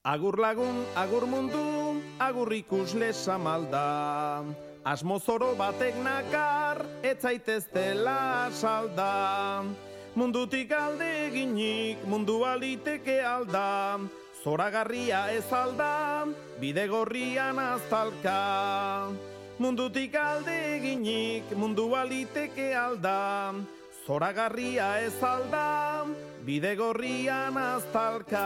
Agur lagun, agur mundu, agur ikusle samalda. Asmo zoro batek nakar, ez zaiteztela salda. Mundutik alde eginik, mundu aliteke alda. Zoragarria ez alda, bide gorrian aztalka. Mundutik alde eginik, mundu aliteke alda. Zoragarria ez alda, bide gorrian aztalka.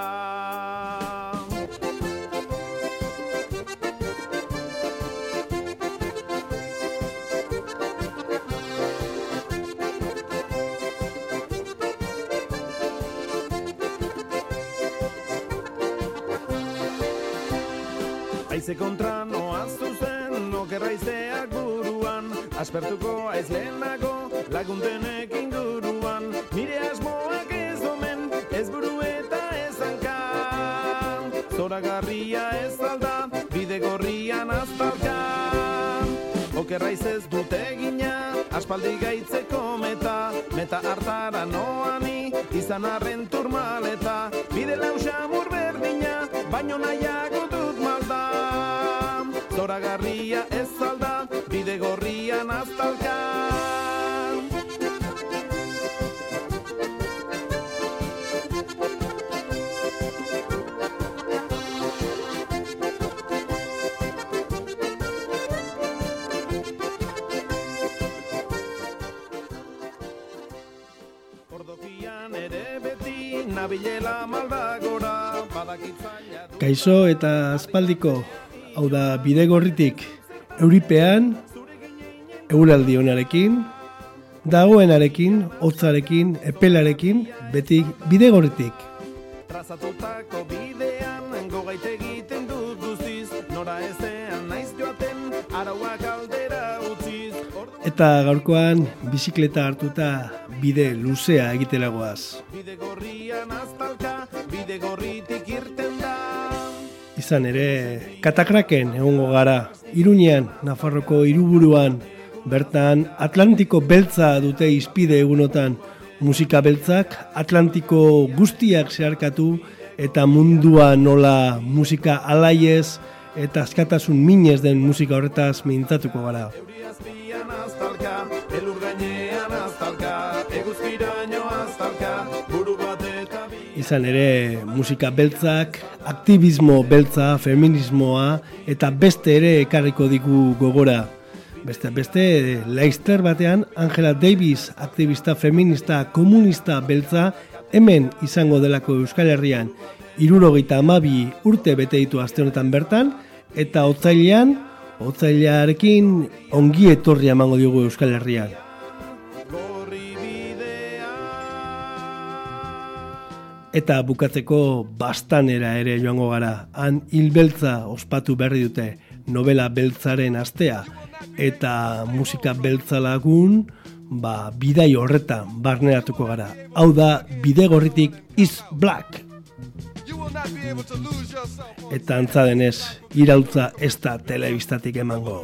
Aize kontra noaz zuzen, okerraizeak buruan, aspertuko aiz lehenago, laguntenek inguruan. Nire asmoak ez omen, ez buru eta ez hanka. Zoragarria ez alda, bide gorrian aztalka. Okerraiz ez dut egina, aspaldi gaitzeko meta hartara noani, izan arren turmaleta. Bide lausamur berdina, baino nahiago dut malda. Zoragarria ez alda, bide gorrian aztalka. Ordokian ere beti nabilela maldagora, badakitzaila du. Kaixo eta aspaldiko, hau da bidegorritik euripean, euraldi onarekin, dagoenarekin, hotzarekin, epelarekin, beti bidegorritik. Trazatutako bidean, gogait egiten dut guztiz, nora ezean naiz joaten, arauak aldera utziz. Eta gaurkoan, bizikleta hartuta bide luzea egitelagoaz. Bide gorrian aztalka, bide gorritik irten da. Izan ere, Katakraken egongo gara, Iruñean, Nafarroko hiriburuan, bertan Atlantiko beltza dute izpide egunotan, musika beltzak Atlantiko guztiak zeharkatu eta mundua nola musika alaiez eta askatasun minez den musika horretaz mintzatuko gara. Euriazpian aztalka, elur gainean aztalka, eguzkiraino aztalka, buru bat eta bi. Izan ere, musika beltzak, aktivismo beltza, feminismoa eta beste ere ekarriko digu gogora. Beste, Leicester batean, Angela Davis, aktivista feminista, komunista beltza, hemen izango delako Euskal Herrian, 72 urte bete ditu aste honetan bertan, eta otsailarekin ongi etorria emango diogu Euskal Herrian. Eta bukatzeko Bastanera ere joango gara. Han hil beltza ospatu berri dute, novela beltzaren astea. Eta musika beltza lagun, bidai horretan barneratuko gara. Hau da, bidegorritik is black. Eta antza denez, iraultza ez da telebistatik emango.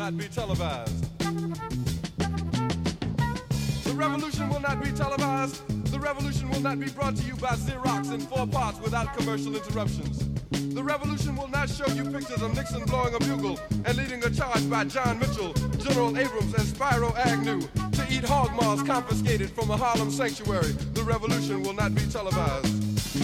The revolution will not be televised. The revolution will not be brought to you by Xerox in 4 parts without commercial interruptions. The revolution will not show you pictures of Nixon blowing a bugle and leading a charge by John Mitchell, General Abrams, and Spyro Agnew to eat hog maws confiscated from a Harlem sanctuary. The revolution will not be televised.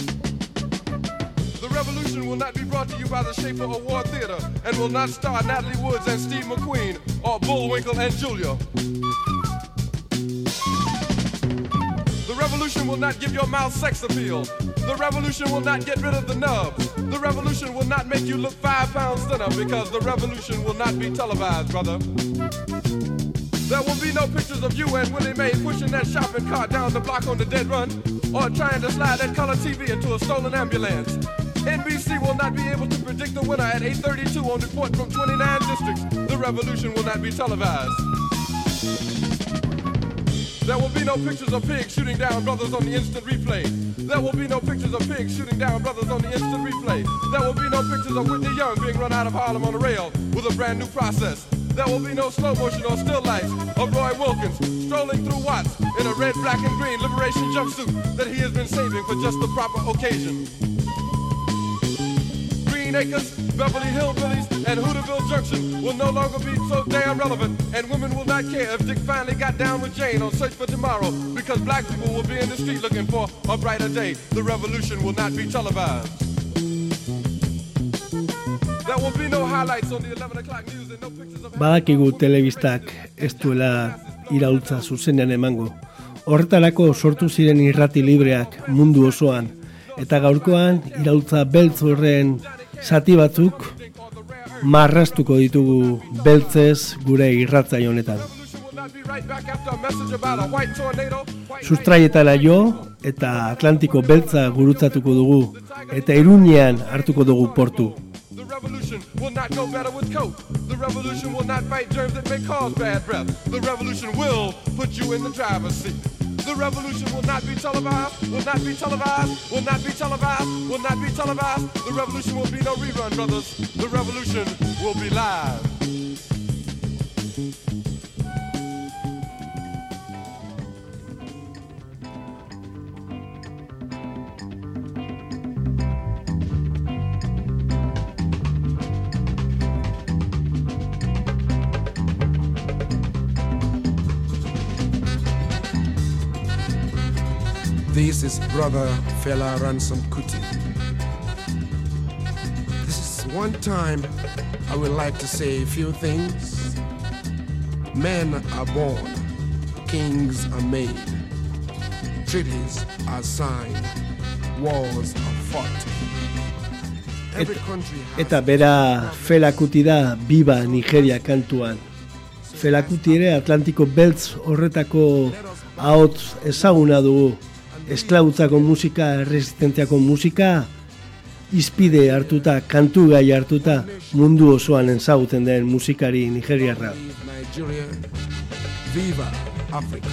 The revolution will not be brought to you by the Schaefer Award Theater and will not star Natalie Woods and Steve McQueen or Bullwinkle and Julia. The revolution will not give your mouth sex appeal. The revolution will not get rid of the nubs. The revolution will not make you look 5 pounds thinner because the revolution will not be televised, brother. There will be no pictures of you and Willie Mae pushing that shopping cart down the block on the dead run or trying to slide that color TV into a stolen ambulance. NBC will not be able to predict the winner at 8:32 on report from 29 districts. The revolution will not be televised. There will be no pictures of pigs shooting down brothers on the instant replay. There will be no pictures of pigs shooting down brothers on the instant replay. There will be no pictures of Whitney Young being run out of Harlem on a rail with a brand new process. There will be no slow motion or still lights of Roy Wilkins strolling through Watts in a red, black, and green liberation jumpsuit that he has been saving for just the proper occasion. 15 acres, Beverly Hillbillies, and Hooterville Junction will no longer be so damn relevant, and women will not care if Dick finally got down with Jane on Search for Tomorrow, because black people will be in the street looking for a brighter day. The revolution will not be televised. There will be no highlights on the 11 o'clock news and no pictures of... Badakigu telebistak ez duela iraultza zuzenean emango. Horretarako sortu ziren irrati libreak mundu osoan, eta gaurkoan iraultza beltz horren zati batzuk marrastuko ditugu beltzez gure irratzaio honetan. Sustraietara jo eta Atlantiko beltza gurutzatuko dugu eta Iruñean hartuko dugu portu. The revolution will not go better with coke. The revolution will not fight germs that may cause bad breath. The revolution will put you in the driver's seat. The revolution will not be televised, will not be televised, will not be televised, will not be televised. The revolution will be no rerun, brothers. The revolution will be live. This is Brother Fela Ransom Kuti. This is one time I would like to say a few things. Men are born, kings are made, treaties are signed, wars are fought. Every country has... Eta bera Fela Kuti da Biba Nigeria kantuan. Fela Kuti ere Atlantiko beltz horretako ahots ezaguna dugu. Esklabutzako musika, erresistentziako musika, izpide hartuta, kantu gai hartuta, mundu osoan ezaguten den musikari nigeriarra. Nigeria, viva Africa.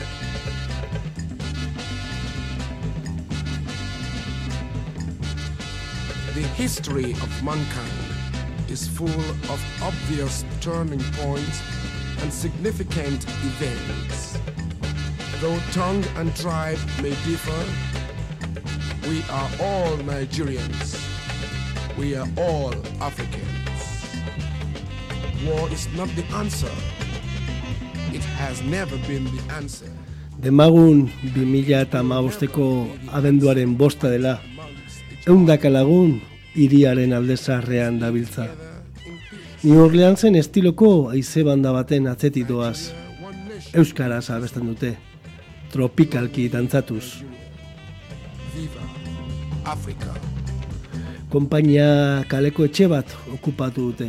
The history of mankind is full of obvious turning points and significant events. Though tongue and tribe may differ, we are all Nigerians. We are all Africans. War is not the answer. It has never been the answer. Demagun 2015ko abenduaren 5 dela, 100 lagun hiriaren aldezarrean dabiltza. New Orleansen estiloko haize banda baten atzetik doaz. Euskaraz abesten dute. Tropikalki dantzatuz. Viva Africa. Konpainia kaleko etxe bat okupatu dute.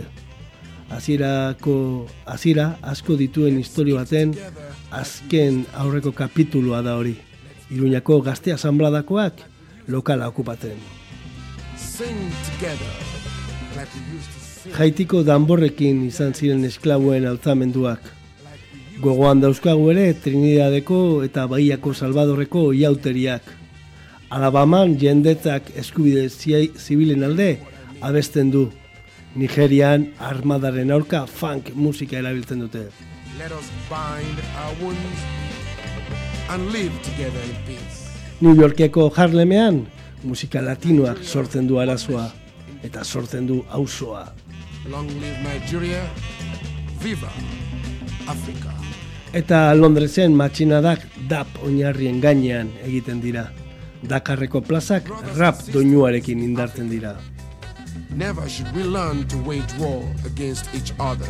Hasiera asko dituen historia baten azken aurreko kapitulua da hori. Iruñako Gazte Asanbladakoak lokala okupatzen. Sing together like we used to sing. Haitiko danborrekin izan ziren esklabuen altzamenduak. Gogoan dauzkagu ere Trinidadeko eta Bahiako Salvadorreko iauteriak. Alabaman jendetzak eskubide zibilen alde abesten du. Nigerian armadaren aurka funk musika erabiltzen dute. Let us bind our wounds and live together in peace. New Yorkeko Harlemean musika latinoak sortzen du arazoa eta sortzen du auzoa. Long live Nigeria. Viva Africa. Eta Londresen matxinadak dap oinarrien gainean egiten dira. Dakarreko plazak rap doinuarekin indartzen dira. Never should we learn to wage war against each other.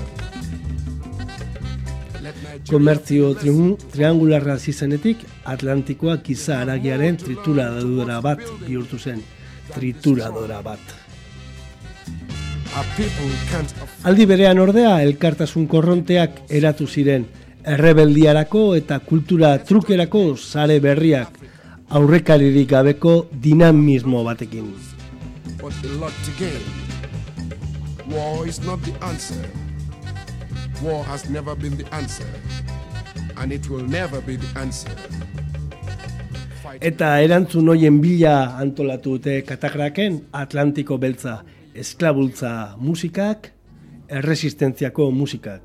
Komertzio triangularra zizenetik, Atlantikoa giza haragiaren trituradora bat bihurtu zen. Trituradora bat. Aldi berean ordea, elkartasun korronteak eratu ziren, errebeldiarako eta kultura trukerako sare berriak, aurrekaririk gabeko dinamismo batekin. But a lot to gain. War is not the answer. War has never been the answer. And it will never be the answer. Eta erantzun hoien bila antolatu dute Katakraken Atlantiko beltza, esklabultza musikak, erresistentziako musikak.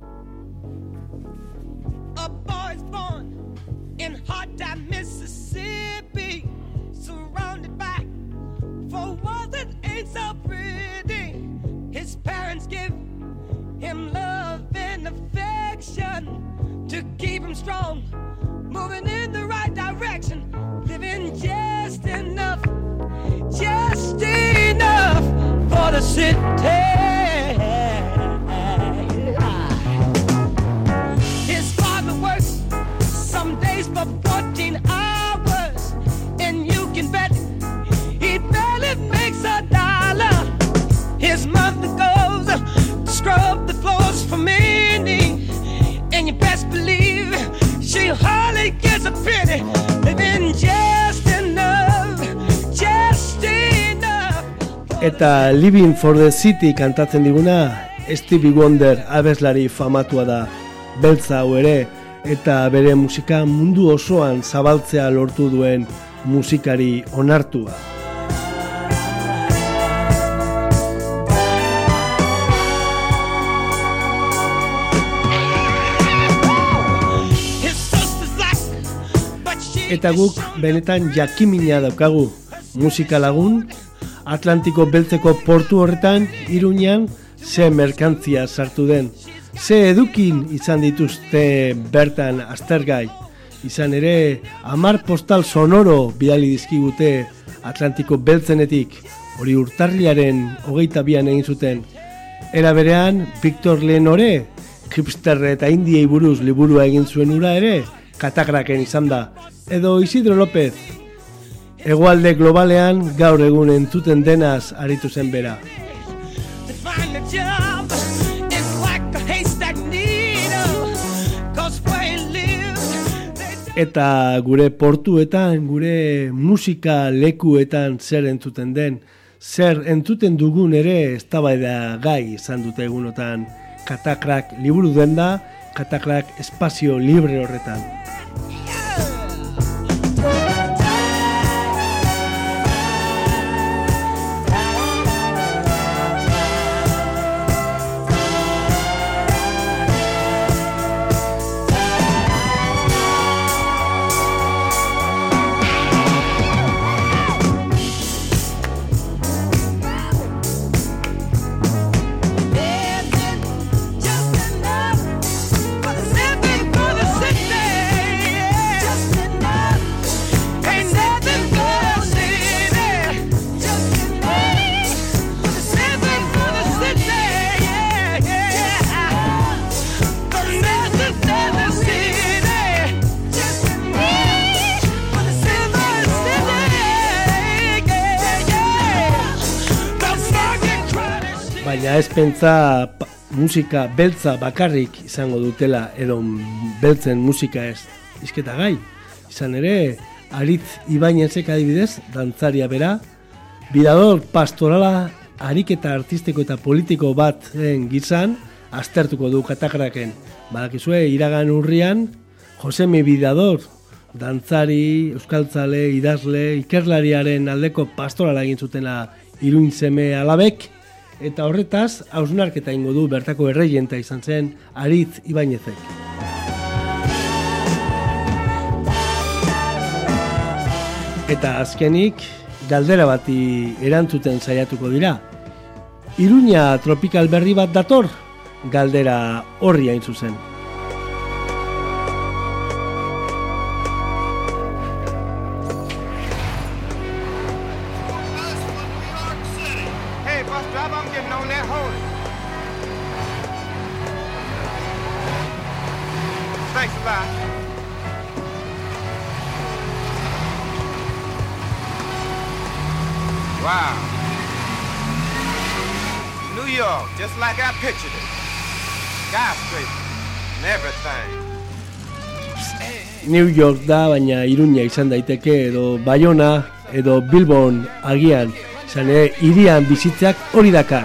A boy's born in hot time Mississippi, surrounded by for wars that ain't so pretty. strong, moving in the right direction, living just enough for the city. His father works some days for 14 hours, and you can bet he barely makes $1. His mother goes to scrub the floors for many, and you best believe she hardly gets a penny, living just enough. Eta Living for the City kantatzen diguna Stevie Wonder abeslari famatua da, beltza hau ere, eta bere musika mundu osoan zabaltzea lortu duen musikari onartua. Eta guk benetan jakimina daukagu, musika lagun, Atlantiko beltzeko portu horretan, Iruñan, ze merkantzia sartu den. Ze edukin izan dituzte bertan aztergai. Izan ere, 10 postal sonoro bidali dizkigute Atlantiko beltzenetik, hori urtarriaren 22an egin zuten. Era berean, Victor Lenore, hipster eta indiei buruz liburua egin zuen ura ere, katakraken izan da. Edo Isidro López, hegoalde globalean gaur egun entzuten denaz aritu zen bera. Eta gure portuetan, gure musika lekuetan zer entzuten den, zer entzuten dugun ere eztabaida gai izan dute egunotan Katakrak liburu denda, Katakrak espazio libre horretan. Baina ez pentsa musika beltza bakarrik izango dutela edo beltzen musika ez izketa gai. Izan ere, Aritz Ibañezek adibidez, dantzaria bera, bidador pastorala, ariketa artistiko eta politiko bat gizan, aztertuko du Katakraken. Badakizue, iragan urrian, Josemi Bidador, dantzari, euskaltzale, idazle, ikerlariaren aldeko pastorala egin zutela Iruin seme alabek, eta horretaz, hausnarketa ingo du bertako erreienta izan zen Aritz Ibañezek. Eta azkenik, galdera bati erantzuten saiatuko dira. Iruña tropikal berri bat dator, galdera horri hain zuzen. Wow. New York, just like I pictured it. Skyscrapers and everything. New York da, baina Iruña izan daiteke, edo Bayona, edo Bilbon agian, izan ere hirian bizitzeak hori dakar.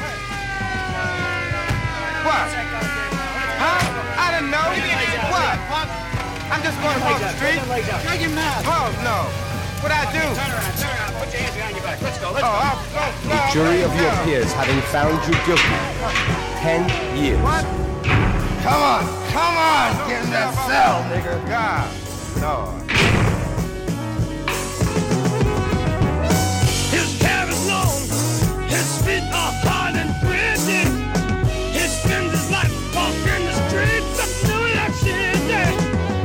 What? Huh? I didn't know. What? I'm just going across the street. Shut your mouth. Oh, no. What'd I do? Turn around. Put your hands behind your back. Let's go. The jury of your peers having found you guilty. 10 years. What? Come on, get in that cell, nigga. God, Lord. His hair is long, his feet are hard and gritty. He spends his life walking the streets of New York City.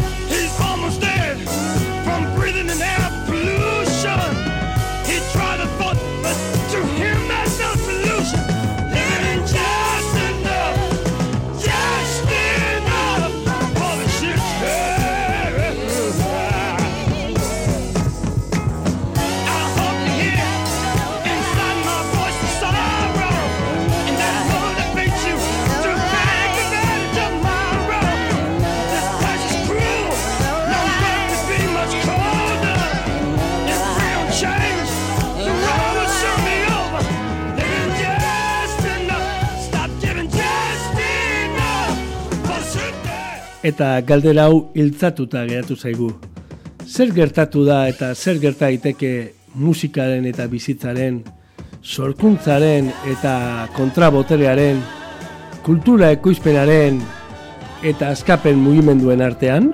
Eta galdera hau hiltzatuta geratu zaigu. Zer gertatu da eta zer gerta daiteke musikaren eta bizitzaren, sorkuntzaren eta kontraboterearen, kultura ekoizpenaren eta askapen mugimenduen artean?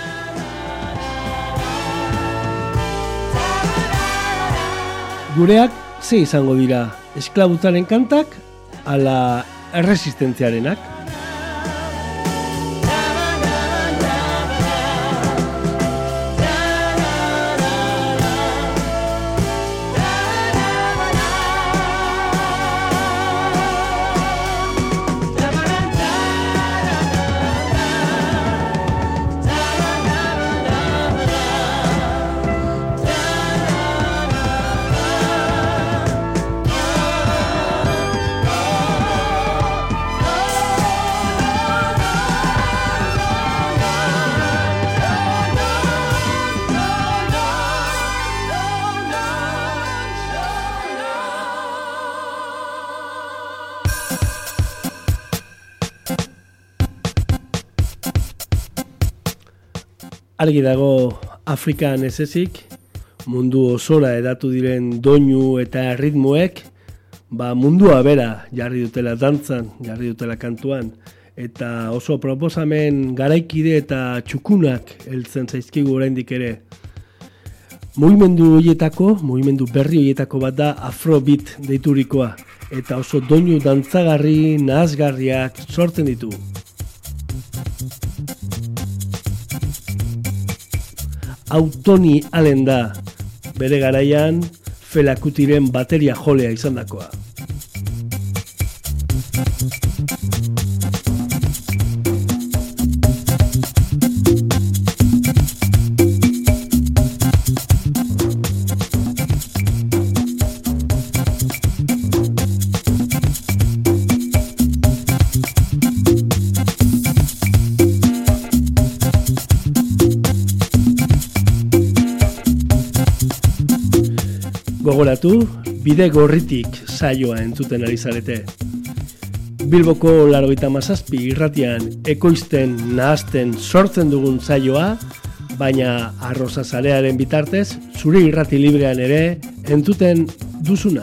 Gureak ze izango dira, esklabutaren kantak ala erresistentziarenak? Argi dago Afrikan ez ezik, mundu osora edatu diren doinu eta ritmoek, mundua bera jarri dutela dantzan, jarri dutela kantuan, eta oso proposamen garaikide eta txukunak heltzen zaizkigu oraindik ere. Mugimendu berri horietako bat da Afrobeat deiturikoa, eta oso doinu dantzagarri, nahasgarriak sortzen ditu. Hau Tony Allen da, bere garaian Fela Kutiren bateria jolea izandakoa. Gogoratu, Bide Gorritik saioa entzuten ari zarete. Bilboko 97 irratian ekoizten, nahazten, sortzen dugun saioa, baina Arroza Sarearen bitartez, zure irrati librean ere entzuten duzuna.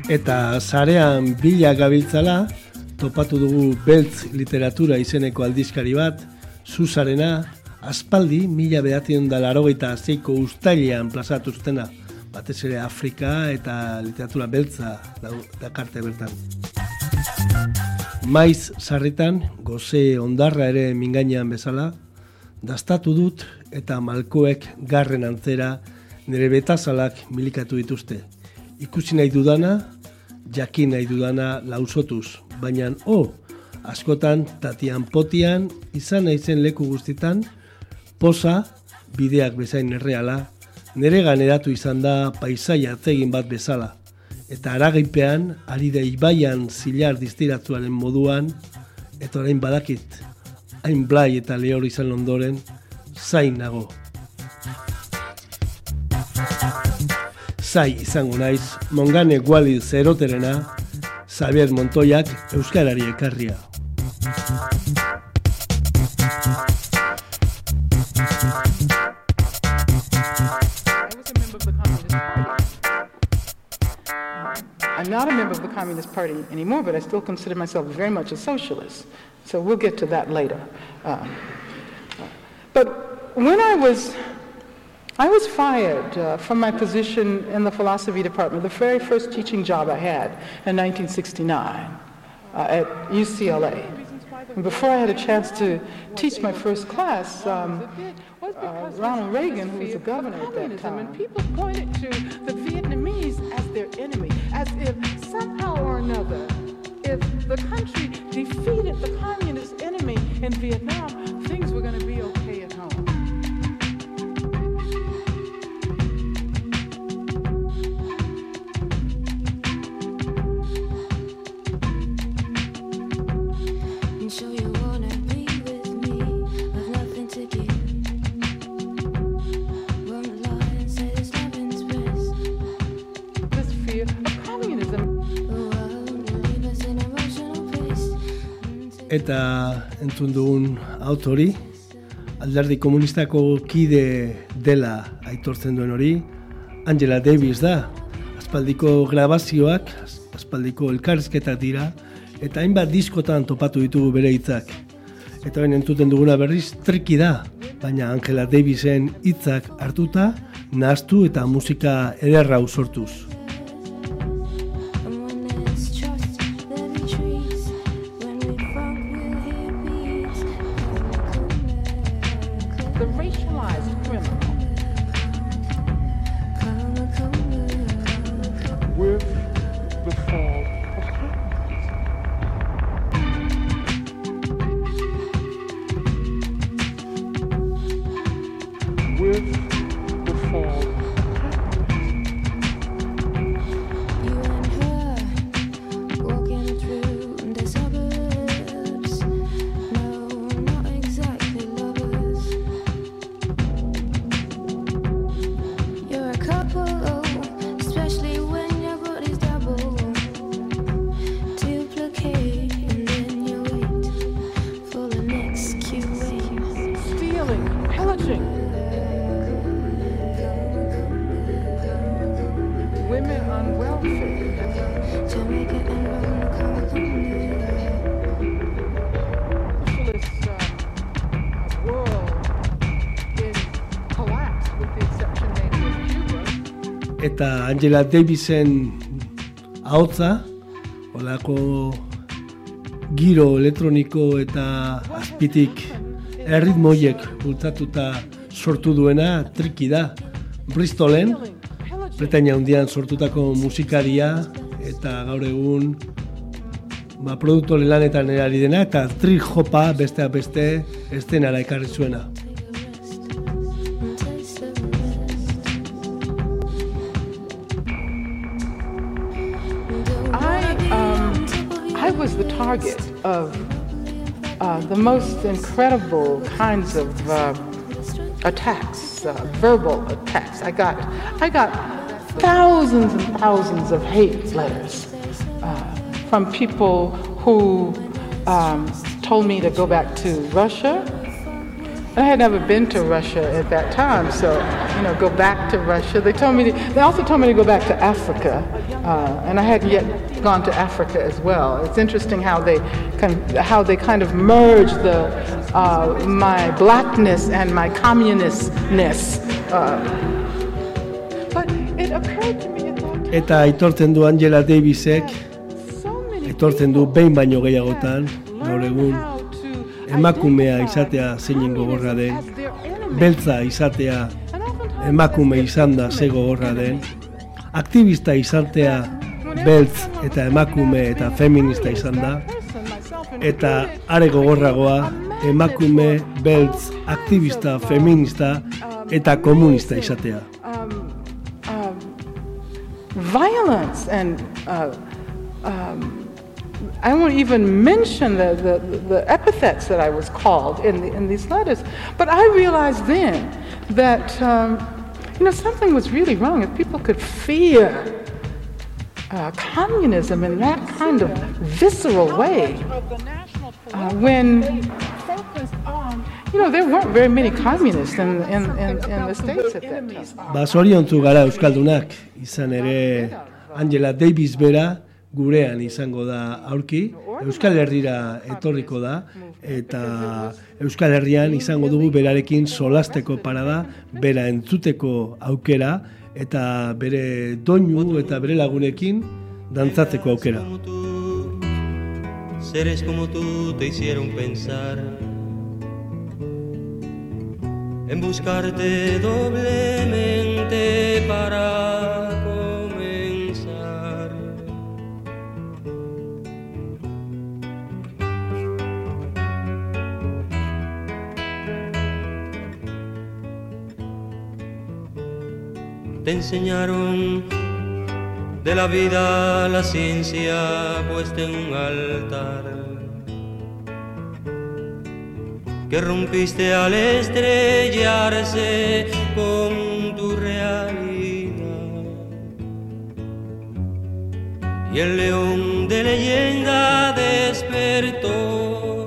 Eta sarean bila gabiltzala, topatu dugu Beltz literatura izeneko aldizkari bat, Zuzarena, aspaldi 1986ko uztailean plazatu zutena, batez ere Afrika eta literatura beltza dakarte bertan. Maiz sarritan, goze ondarra ere mingainean bezala, dastatu dut eta malkoek garren antzera nire betazalak milikatu dituzte. Ikusi nahi dudana, jakin nahi dudana lausotuz, baina askotan tatian potian, izan naizen leku guztitan, poza, bideak bezain erreala, nire ganeratu izan da paisaia atzegin bat bezala, eta aragipean, ari da ibaian zilar diztiratzuaren moduan, eta orain badakit, hain blai eta lehor izan ondoren, zain nago. Zai izango naiz, Mongane Guali zeroterena, Xavier Montoyak euskarari ekarria. I'm not a member of the Communist Party anymore, but I still consider myself very much a socialist. So we'll get to that later. But when I was fired from my position in the philosophy department, the very first teaching job I had in 1969 at UCLA. And before I had a chance to teach my first class, Ronald Reagan, who was the governor at that time, and people pointed to the Vietnamese as their enemy, as if somehow or another, if the country defeated the communist enemy in Vietnam, things were going to be okay at home. Eta entzun dugun autori, alderdi komunistako kide dela aitortzen duen hori, Angela Davis da. Aspaldiko grabazioak, aspaldiko elkarrizketak dira, eta hainbat diskotan topatu ditugu bere hitzak. Eta ben entzuten duguna berriz triki da, baina Angela Davisen hitzak hartuta, nahastu eta musika ederra sortuz. Eta Angela Davisen ahotsa, olako giro elektroniko eta azpitik erritmoiek bultzatuta sortu duena triki da. Bristolen, Britainia Handian sortutako musikaria eta gaur egun produktore lanetan ari dena eta trip hopa besteak beste estenara ekarri zuena. I was the target of the most incredible kinds of attacks, verbal attacks. I got thousands and thousands of hate letters from people who told me to go back to Russia, I had never been to Russia at that time, so, go back to Russia. They also told me to go back to Africa, and I hadn't yet gone to Africa as well. It's interesting how they kind of merge my blackness and my communistness. But it occurred to me at that time. Eta aitortzen du Angela Davisek, aitortzen du behin baino gehiagotan, gaur egun, emakumea izatea zeinen gogorra den, beltza izatea emakume izan da ze gogorra den, aktivista izatea beltz eta emakume eta feminista izan da, eta are gogorragoa emakume beltz aktivista, feminista eta komunista izatea. Violence and I won't even mention the epithets that I was called in these letters, but I realized then that something was really wrong. If people could fear communism in that kind of visceral way, when there weren't very many communists in the States at that time. Zoriontsu gara euskaldunak, izan ere Angela Davis bera gurean izango da aurki, Euskal Herrira etorriko da, eta Euskal Herrian izango dugu berarekin solasteko parada, bera entzuteko aukera, eta bere doinu eta bere lagunekin dantzatzeko aukera. Seres como tú te hicieron pensar en buscarte doblemente para comenzar. Te enseñaron de la vida la ciencia puesta en un altar, que rompiste al estrellarse con tu realidad, y el león de leyenda despertó.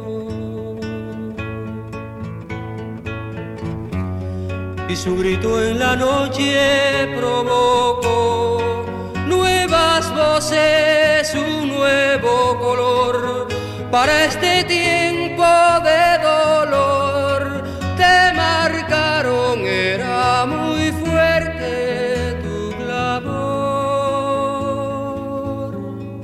Y su grito en la noche provocó nuevas voces, un nuevo color para este tiempo de dolor. Te marcaron, era muy fuerte tu clamor.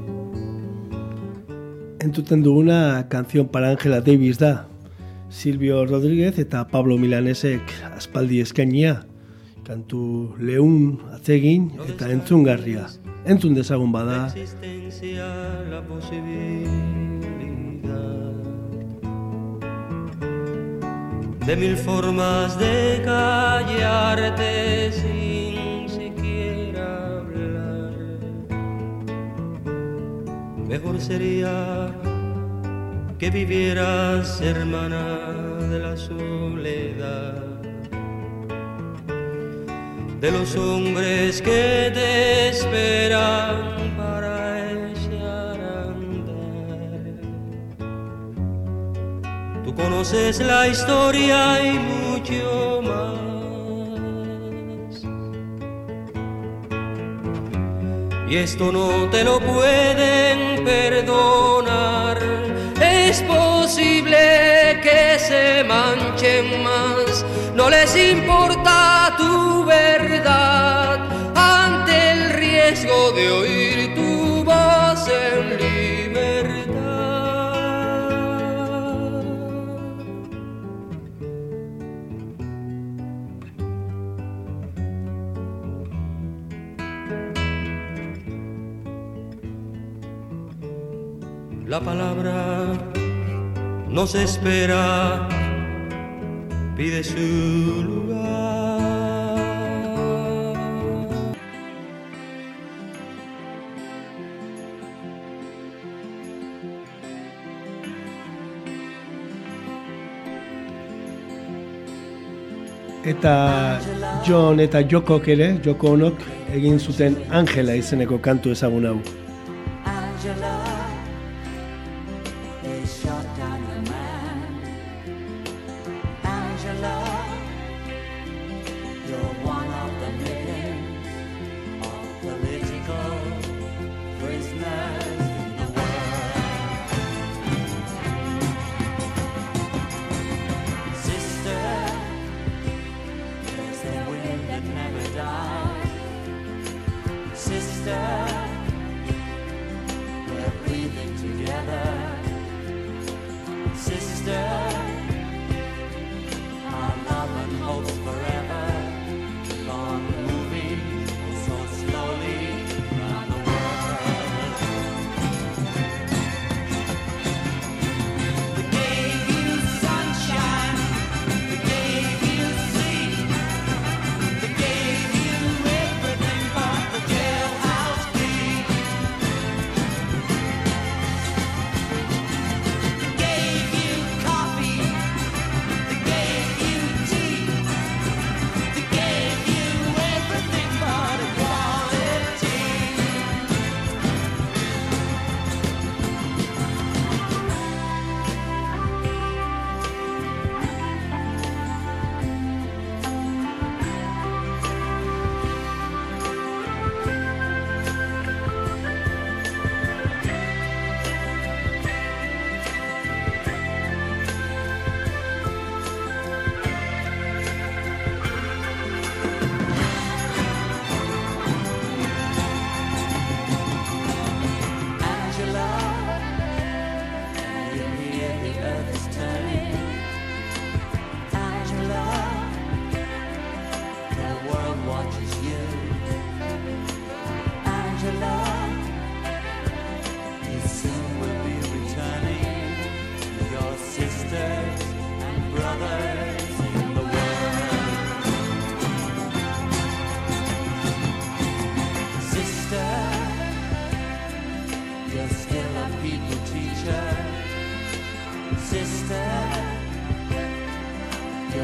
Entzuten duguna canción para Angela Davis da. Silvio Rodríguez eta Pablo Milanesek aspaldi eskainia, kantu leun atsegin eta entzungarria. Entzun dezagun bada. De mil formas de callarte sin siquiera hablar. Mejor sería que vivieras, hermana de la soledad, de los hombres que te esperan para echar a andar. Tú conoces la historia y mucho más, y esto no te lo pueden perdonar. Es posible que se manchen más, no les importa tu verdad ante el riesgo de oír tu voz en libertad. La palabra no se espera, pide su lugar. Eta John eta Jokok ere, Joko Onok egin zuten Angela izeneko kantu ezagun hau.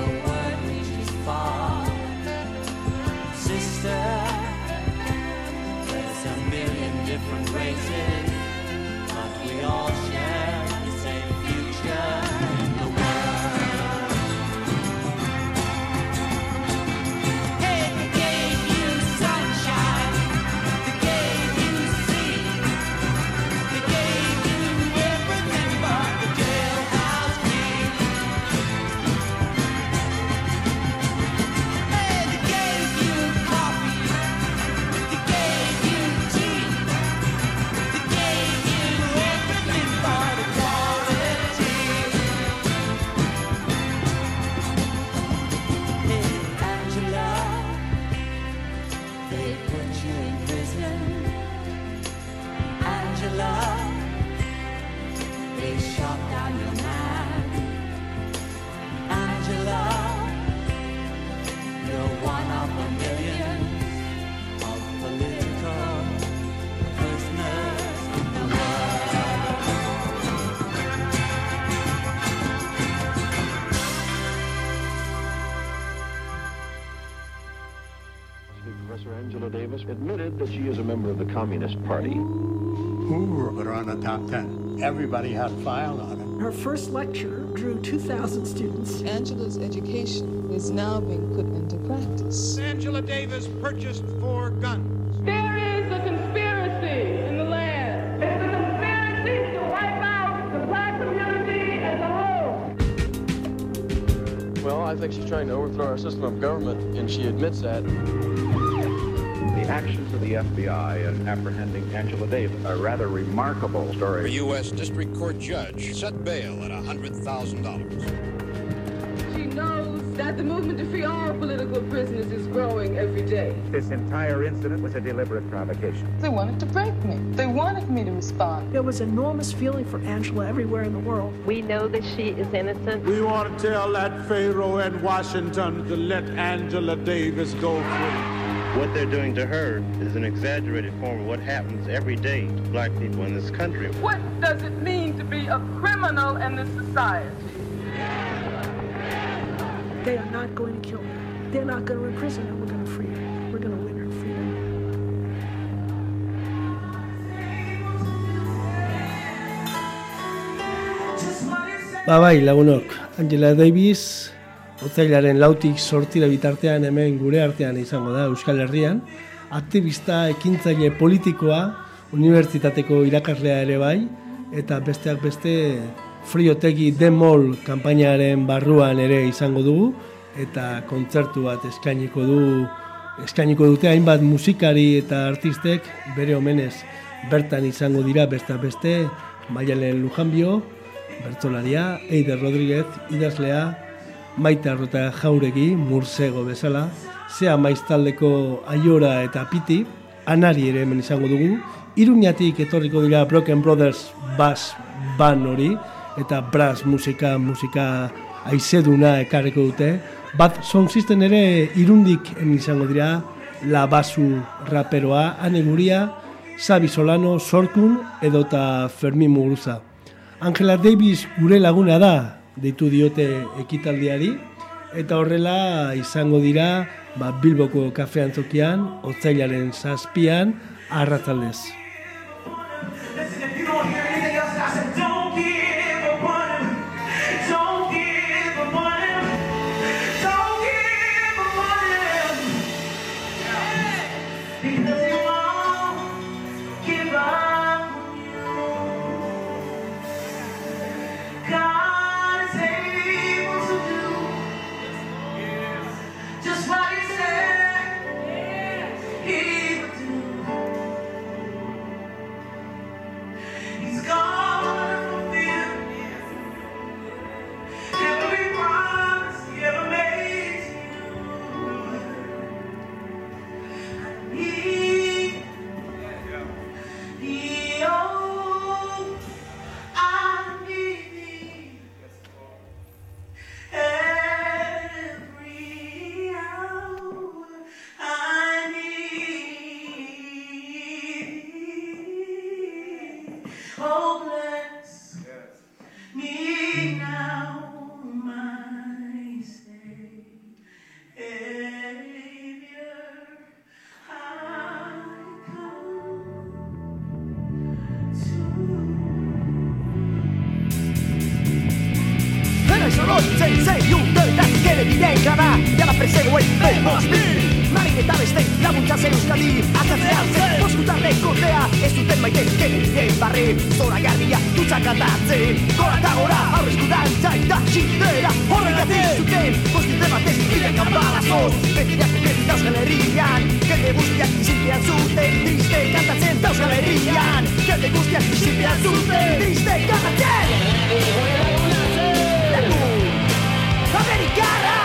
word reaches far. Sister, there's a million different races, but we all share the same future in the world. Hey, they gave you sunshine, they gave you sea, they gave you everything but the jailhouse key. Hey, they gave you coffee, they gave you tea, they gave you everything but equality. Hey, Angela, they put you in prison. Angela, they shot down your man. Angela, you're one of a million of political prisoners in the world. Professor Angela Davis admitted that she is a member of the Communist Party. Hoover put her on the top 10. Everybody had a file on it. Her first lecture drew 2,000 students. Angela's education is now being put into practice. Angela Davis purchased 4 guns. There is a conspiracy in the land. It's a conspiracy to wipe out the black community as a whole. Well, I think she's trying to overthrow our system of government, and she admits that. The actions of the FBI in apprehending Angela Davis are a rather remarkable story. A U.S. District Court judge set bail at $100,000. She knows that the movement to free all political prisoners is growing every day. This entire incident was a deliberate provocation. They wanted to break me. They wanted me to respond. There was enormous feeling for Angela everywhere in the world. We know that she is innocent. We want to tell that Pharaoh in Washington to let Angela Davis go free. What they're doing to her is an exaggerated form of what happens every day to black people in this country. What does it mean to be a criminal in this society? They are not going to kill her. They're not going to imprison her. We're going to free her. We're going to win her freedom. Bai, lagunok, Angela Davis otsailaren 4tik 8 bitartean hemen gure artean izango da Euskal Herrian. Aktivista, ekintzaile politikoa, unibertsitateko irakaslea ere bai, eta besteak beste Friotegi Demol kanpainaren barruan ere izango dugu, eta kontzertu bat eskainiko dute hainbat musikari eta artistek bere omenez bertan izango dira, besteak beste Maialen Lujanbio, bertsolaria, Eider Rodríguez, idazlea, Maite Arrota Jauregi, Mursego bezala, Zea Maiztaldeko Aiora eta Piti, Anari ere hemen izango dugu, Iruñatik etorriko dira Broken Brothers Bass Band hori, eta brass musika aizeduna ekarriko dute. Bat Sound System ere Irundik hemen izango dira, La Basu raperoa, Ane Guria, Xabi Solano, Sorkun edota Fermin Muguruza. Angela Davis gure laguna da, deitu diote ekitaldiari, eta horrela izango dira Bilboko kafe antzokian, otsailaren 7an, arratsaldez. Marin eta beste laguntza zen Euskadi Azatzean zen poskutarrek ordea Ez zuten maiten genien barri Zora garria dutxak atatzen Gora eta gora aurrezku dantza eta txindera Horregatik zuten Kostite batez bidekan balazoz Betiak uken Euskal Herrian Jende guztiak izinpean zuten Triste kantatzen Euskal Herrian Jende guztiak izinpean zuten Triste kantatzen Amerikarra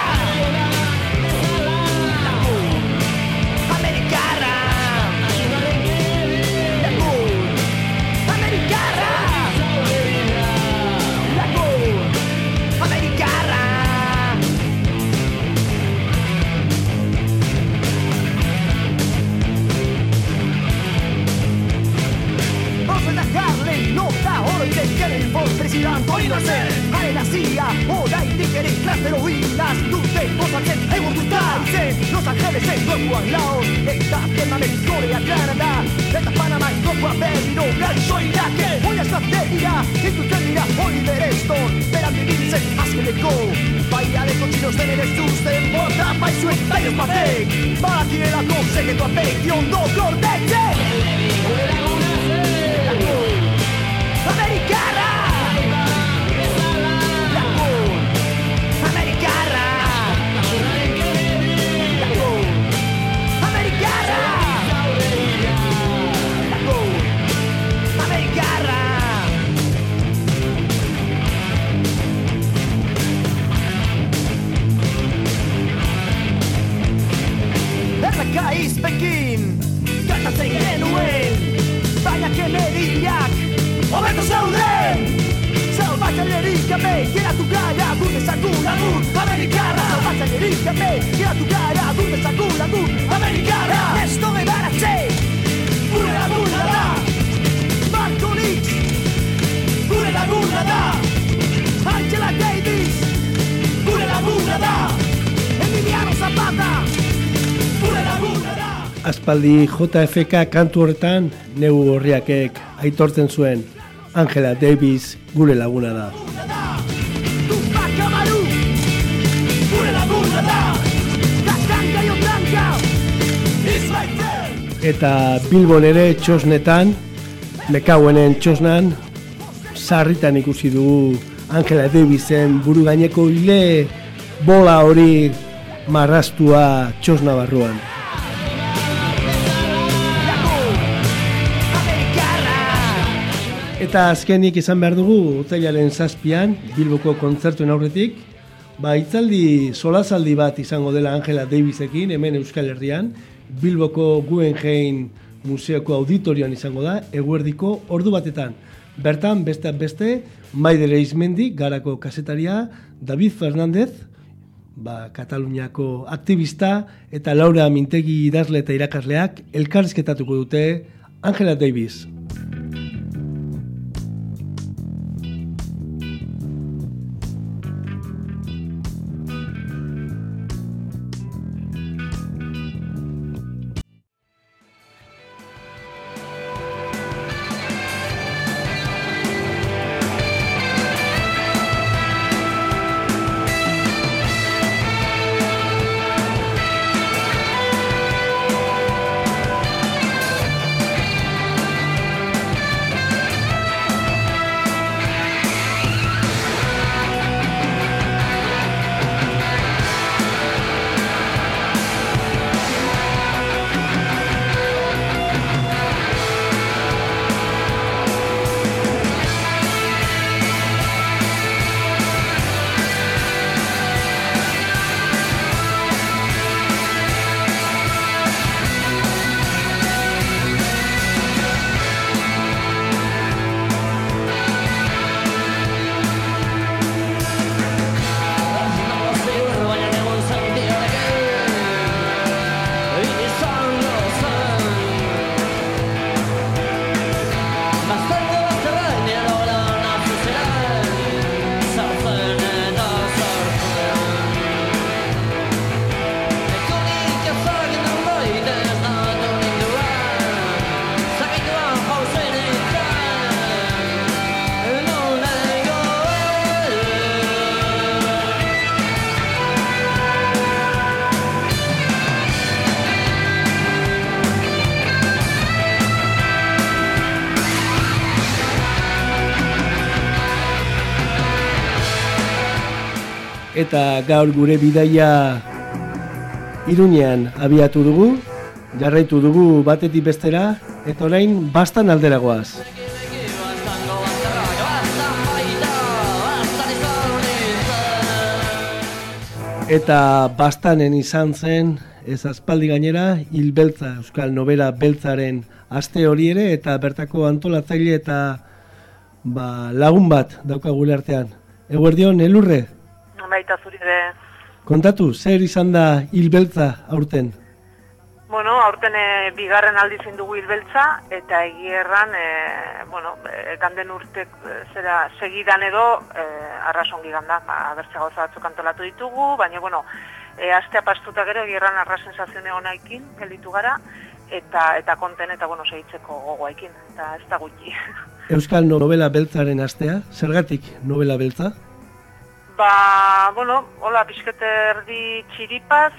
Presidente hori zen, haren hasia Horaitik ere klastero hilaz dute Osatzen egon duta izen Los Angelesen gorpuan Laos Eta Vietnamen Korea Kanada Eta Panama gorpuan berriro Gaixo irake Hoia estrategia Intutzen dira Oliver Stone Beran bibitzen azkeneko Baialeko txinos denen ez zuzten Bota baizuen taioz batek Badakielako segetuan beti ondo gordetzen Amerikarra Izpekin, kantatzen genuen Baina keneriak, hobeto zauden Salbatzailerik gabe, geratu gara Gur dezagun agur, Amerikarra Salbatzailerik gabe, geratu gara Gur dezagun agur, Amerikarra Esto gebaratze, gure laguna da Marco Nix, gure laguna da Angela Davis, gure laguna da Emiliano Zapata Aspaldi JFK kantu horretan neu horriakek aitortzen zuen Angela Davis gure laguna da. Eta Bilbon ere txosnetan, Mekauenen txosnan, sarritan ikusi dugu Angela Davisen buru gaineko hile bola hori marrastua txosna barruan. Eta azkenik izan behar dugu, otsailaren 7an, Bilboko kontzertuen aurretik, hitzaldi, solazaldi bat izango dela Angela Davisekin, hemen Euskal Herrian, Bilboko Guggenheim Museoko auditorioan izango da, eguerdiko ordu batetan. Bertan, besteak beste, Maider Eizmendi, Garako kasetaria, David Fernández, Kataluniako aktivista, eta Laura Mintegi idazle eta irakasleak elkarrizketatuko dute Angela Davis. eta gaur gure bidaia Iruñean abiatu dugu, jarraitu dugu batetik bestera, eta orain Bastan alderagoaz. Eta Bastanen izan zen, ez aspaldi gainera, Hil Beltza, Euskal Nobela Beltzaren aste hori ere, eta bertako antolatzaile eta lagun bat daukagule artean. Eguerdion, Elurre? Baita zuri ere. Kontatu, zer izan da Hil Beltza aurten? Bueno, aurten bigarren aldiz dugu Hil Beltza, eta egierran, ganden urtek zera segidan edo arrasongi ganda, bertze gauza batzuk antolatu ditugu, baina, astea pastuta gero egierran arra sensazione honaikin gelditu gara, eta konten eta, segitzeko gogoaikin, eta ez da gutxi. Euskal Nobela Beltzaren astea, zergatik Nobela Beltza? Hola, pixkete erdi txiripaz,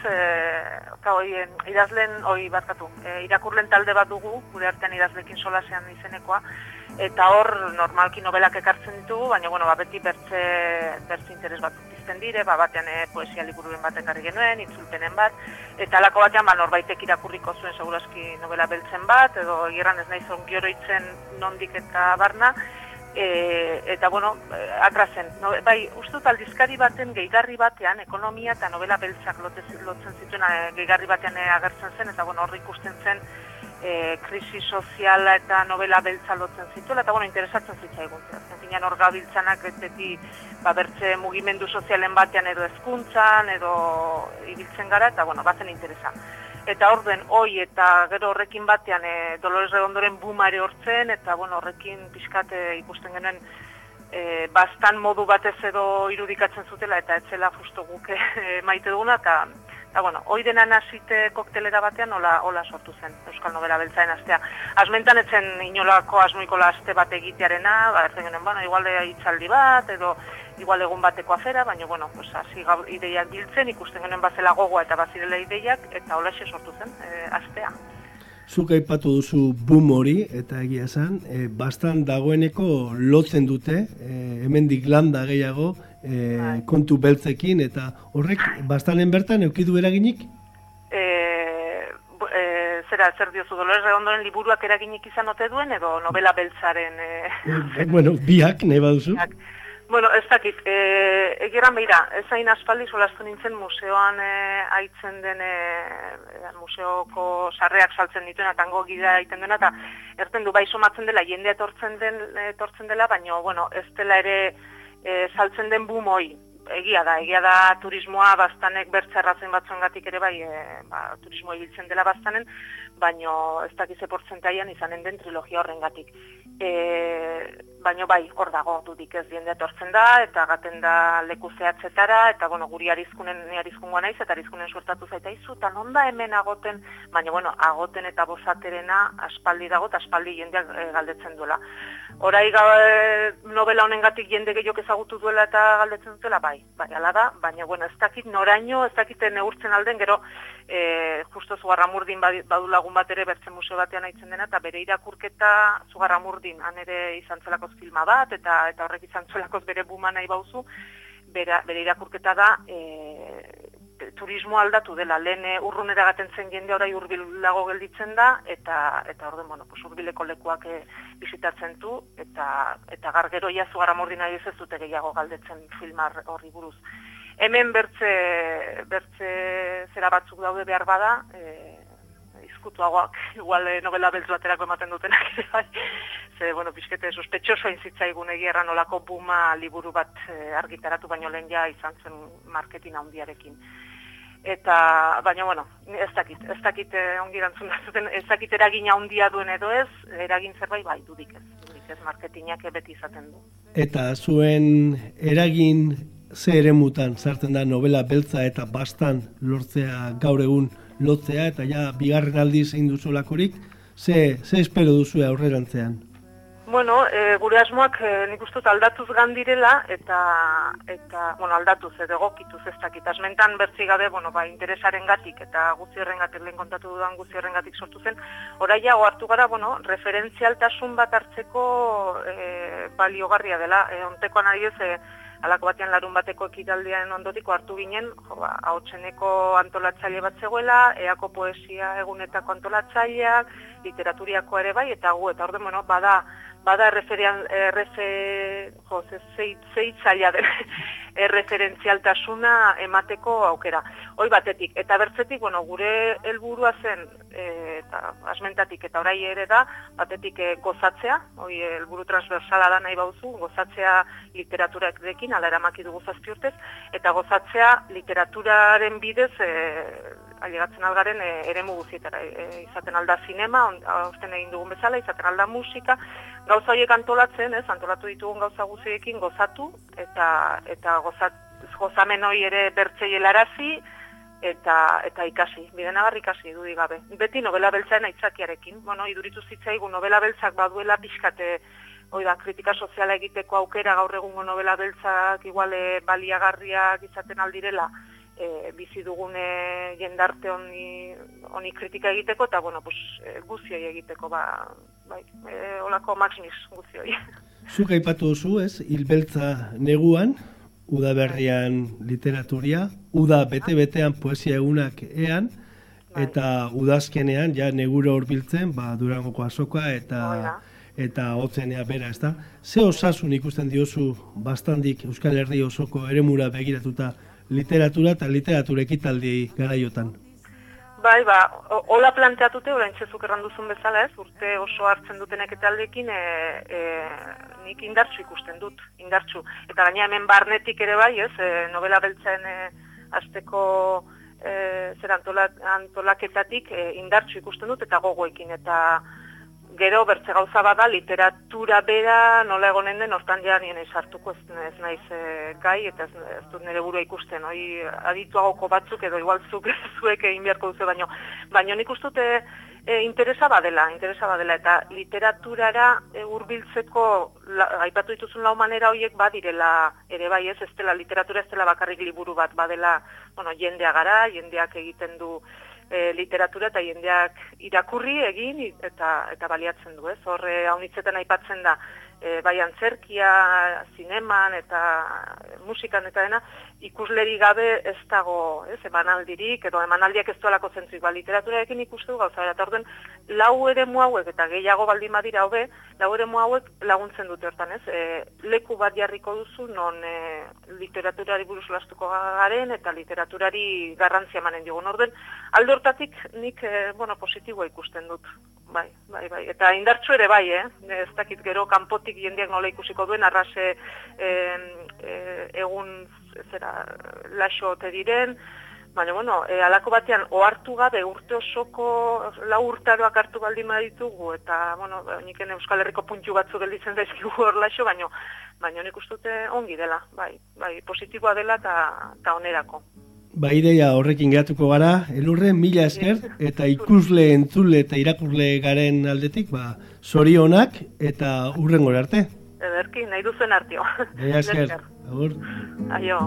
irakurlen talde bat dugu, gure artean idazlekin solasean izenekoa, eta hor normalki nobelak ekartzen ditugu, baina beti bertze interes bat pizten dire, batean poesia libururen bat ekarri genuen, itzulpenen bat, eta alako batean norbaitek irakurriko zuen segurazki nobela beltzen bat, edo egirran ez nahi zongi oroitzen nondik eta barna, eta atrazen. Ustut aldizkari baten gehigarri batean, ekonomia eta nobela beltzak lotzen zituen gehigarri batean agertzen zen, eta hor ikusten zen krisi soziala eta nobela beltza lotzen zituela, eta interesatzen zitzaigun. Zinean hor gabiltzanak beti bertze mugimendu sozialen batean edo hezkuntzan edo ibiltzen gara, eta bazen interesa. Eta orden hoi eta gero horrekin batean Dolores Redondoren booma ere hortzen, eta horrekin pixkat ikusten genuen Bastan modu batez edo irudikatzen zutela, eta etzela justo guk maite duguna, eta hoi denan hasite koktelera batean hola sortu zen Euskal Nobela Beltzaren astea. Asmentan etzen inolako asmoikola aste bat egitearena, ertzen genuen, igual hitzaldi bat, edo igual egun bateko afera, baina, hasi ideiak biltzen, ikusten genuen bazela gogoa eta bazirela ideiak, eta holaxe sortu zen, astea. Zuk aipatu duzu boom hori, eta egia esan, Bastan dagoeneko lotzen dute, hemendik landa gehiago, kontu beltzekin, eta horrek Bastanen bertan eukidu eraginik? Zer diozu, Dolores Redondoren liburuak eraginik izan ote duen, edo nobela beltzaren... Biak, nahi baduzu? Ez dakit, egeran behira, ezain aspaldi solastu nintzen museoan aitzen den, museoko sarreak saltzen dituen, tango gida egiten duena, eta erten du, somatzen dela, jendea etortzen dela, baina, ez dela ere saltzen den boom hoi. Egia da turismoa Bastanek bertzerrazen batzuengatik ere turismoa ibiltzen dela Bastanen, baina ez dakize portzentaian izanen den trilogia horrengatik. Baina hor dago dudik ez jende etortzen da, eta gaten da leku zehatzetara, eta guri arizkungoa naiz, eta arizkunen suertatu zaitaizu, eta non da hemen agoten, baina agoten eta bozaterena aspaldi dago, eta aspaldi jendeak galdetzen duela. Horai novela honengatik jende gehiok ezagutu duela eta galdetzen dutela, ala da, baina ez dakit noraino, ez dakit neurtzen alden, gero justo Zugarramurdin badu lagun bat ere bertze museo batean aitzen dena, eta bere irakurketa Zugarramurdin, han ere izan zelakoz filma bat, eta horrek izan zelakoz bere booma nahi bauzu, bere irakurketa da turismo aldatu dela, lehen urrunera gaten zen jende orai hurbilago gelditzen da, eta orden, hurbileko lekuak bisitatzen du, eta gargero ja Zugarramurdin nahi ez dute gehiago galdetzen filmar horri buruz. Hemen bertze zera batzuk daude behar bada, izkutuagoak, igual novela beltz baterako ematen dutenak ere bai. Pixkete sospetxoso zitzaigun egierran olako booma liburu bat argitaratu, baino lehen ja izan zen marketing handiarekin. Eta, baina, ez dakit ongirantzun zuten, ez dakit eragina handia duen edo ez, eragin zerbait dudik ez marketingak beti izaten du. Eta zuen eragin ze eremutan sartzen da novela beltza eta Bastan lortzea gaur egun lotzea, eta ja bigarren aldiz egin duzulakorik, ze espero duzu aurrerantzean? Gure asmoak nik uste aldatuz gandirela, eta aldatuz edo egokituz ez dakit. Asmentan bertzi gabe, interesaren gatik, eta guzti horrengatik, lehen kontatu dudan guzti horrengatik sortu zen. Oraia, ohartu gara, referentzialtasun bat hartzeko baliogarria dela. Ontekoan adioz, Halako batean larun bateko ekitaldian ondotiko hartu ginen, ahotseneko antolatzaile bat zegoela, eako poesia egunetako antolatzaileak, literaturiako ere bai, eta gu, eta orden, bueno, bada erreferentzialtasuna emateko aukera. Hoi batetik, eta bertzetik, bueno, gure helburua zen, eta asmentatik eta orai ere da, batetik gozatzea, hoi helburu transversala da nahi bauzu, gozatzea literaturarekin, ala eramaki dugu 7 urtez, eta gozatzea literaturaren bidez, ailegatzen algaren eremu guzietara, izaten alda zinema, aurten egin dugun bezala, izaten alda musika, gauza horiek antolatzen, antolatu ditugun gauza guziekin gozatu, eta gozamen hori ere bertzei helarazi, eta ikasi, bidenagar ikasi dudik gabe. Beti novela beltzaen aitzakiarekin, bueno, iduritu zitzaigu novela beltzak baduela pixkate, kritika soziala egiteko aukera gaur egungo novela beltzak iguale baliagarriak izaten aldirela, bizi dugune jendarte honi kritika egiteko, eta bueno, guzioi egiteko, holako maximis guzioi. Zuk aipatu duzu, hilbeltza neguan, udaberrian literaturia, uda bete-betean poesia egunak ean, eta udazkenean, ja neguro horbiltzen, Durangoko azoka eta hotzenea bera, ez da? Ze osasun ikusten diozu bastandik Euskal Herri osoko eremura begiratuta literatura eta literatura ekitaldi garaiotan? Bai, hola planteatute, orain txezuk erranduzun bezala urte oso hartzen duten ekitaldekin nik indartsu ikusten dut, indartsu. Eta gaina hemen barnetik ere bai, novela beltzen azteko antolaketatik indartsu ikusten dut eta gogoekin. Eta gero bertze gauza bada literatura bera nola egonen den hortan ja nien sartuko ez naiz gai eta ez dut nire burua ikusten, adituagoko batzuk edo igual zuek egin beharko duzu baino nik uste dute interesa badela eta literaturara hurbiltzeko aipatu dituzun lau manera horiek badirela ere bai ez dela literatura ez dela bakarrik liburu bat badela jendea gara, jendeak egiten du literatura eta jendeak irakurri egin eta baliatzen du, Horre haunitzetan aipatzen da, bai antzerkia, zineman eta musikan eta dena, ikusleri gabe ez dago, emanaldirik, edo emanaldiak ez duelako zentzuik, literaturarekin ikustu gauza, eta orden, lau eremu hauek, eta gehiago baldin badira hobe, lau eremu hauek laguntzen dute hortan, leku bat jarriko duzu, non literaturari buruz lastuko garen, eta literaturari garrantzia emanen digun orden, alde hortatik nik, positiboa ikusten dut, bai, eta indartsu ere bai, ez dakit gero kanpotik jendeak nola ikusiko duen, arrase egun laxo ote diren, baina, alako batean ohartu gabe urte osoko lau urtaroak hartu baldin baditugu, eta, niken Euskal Herriko puntu batzu gelditzen daizkigu hor laxo, baina nik uste dute ongi dela, bai, positiboa dela eta onerako. Ideia horrekin geratuko gara, Elurre, mila esker, eta ikusle, entzule eta irakurle garen aldetik, zorionak eta hurrengora arte. Ederki, nahi duzen artio. Mila esker, agur. Aio.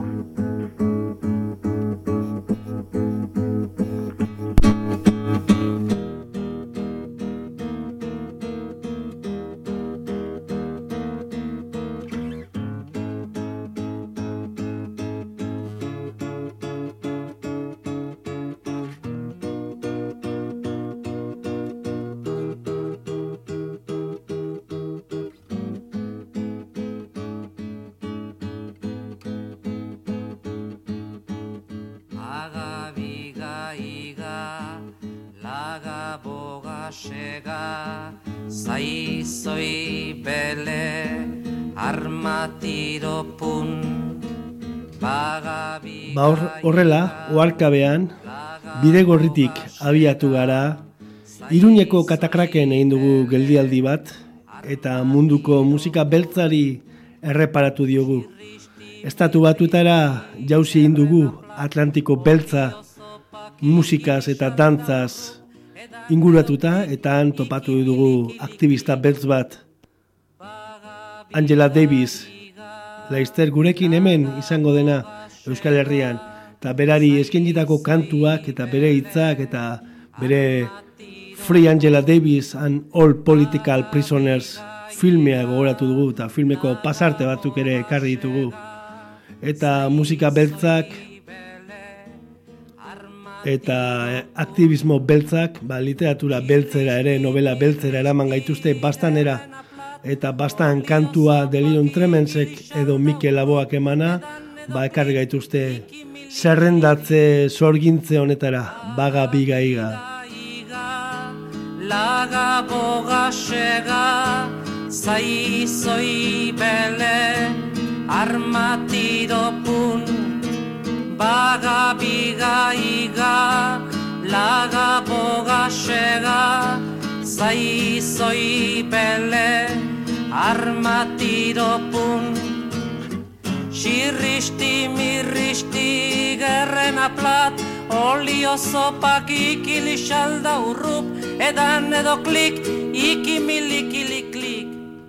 Zaizoi bele armatiropun bagabi. Horrela, oharkabean, bidegorritik abiatu gara, Iruñeko Katakraken egin dugu geldialdi bat, eta munduko musika beltzari erreparatu diogu. Estatu Batuetara jauzi egin dugu Atlantiko beltza musikaz eta dantzaz inguratuta, eta han topatu dugu aktivista beltz bat, Angela Davis, laizter gurekin hemen izango dena Euskal Herrian, eta berari eskainitako kantuak eta bere hitzak eta bere Free Angela Davis and All Political Prisoners filmea gogoratu dugu, eta filmeko pasarte batzuk ere ekarri ditugu. eta musika beltzak eta aktivismo beltzak, literatura beltzera ere, novela beltzera eraman gaituzte bastanera, eta bastan kantua Delirium Tremensek edo Mikel Laboak emana, ekarri gaituzte zerrendatze sorgintze honetara, baga biga iga. Laga boga sega, zai zoi bele, armatido pun, baga biga iga, laga boga sega, zai zoi bele, armatido pun. Xirristi mirristi gerrena plat, olio zopak ikili xalda urrup, edan edo klik, ikimilikili klik.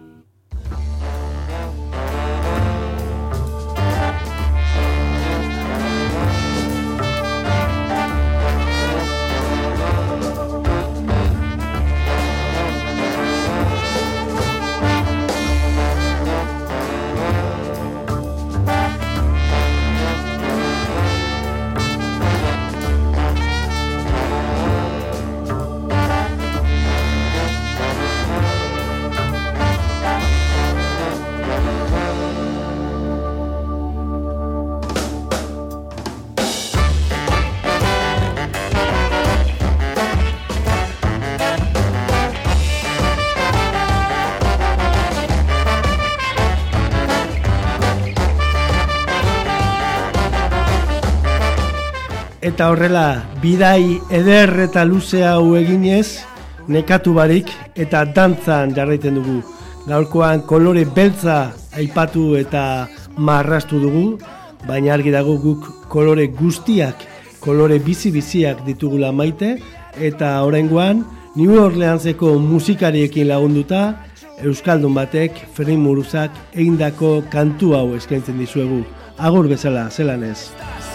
Eta horrela, bidai eder eta luze hau eginez, nekatu barik eta dantzan jarraiten dugu. Gaurkoan kolore beltza aipatu eta marrastu dugu, baina argi dago guk kolore guztiak, kolore bizi-biziak ditugula maite, eta oraingoan New Orleanseko musikariekin lagunduta, euskaldun batek, Ferrin Muruzak, egindako kantu hau eskaintzen dizuegu. Agur bezala, zelan ez.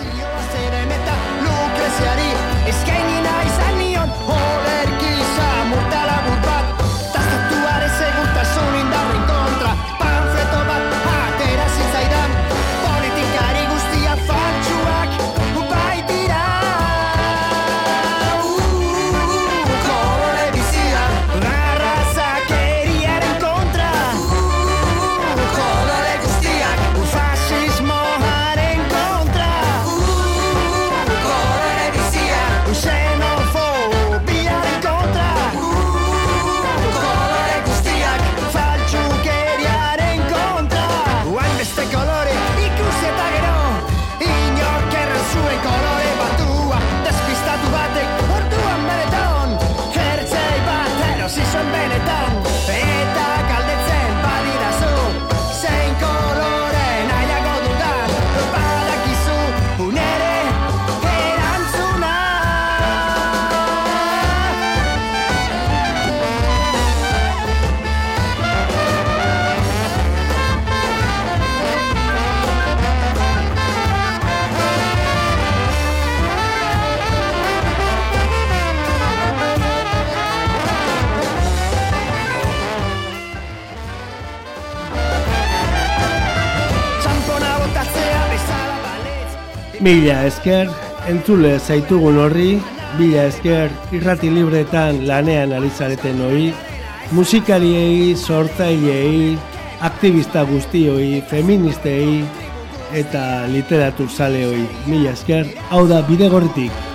Mila esker, entzule zaitugun horri, mila esker irrati libretan lanean ari zareten hori, musikariei, sortzaileei, aktivista guztioi, feministei eta literatur zaleoi. Mila esker, hau da Bidegorritik.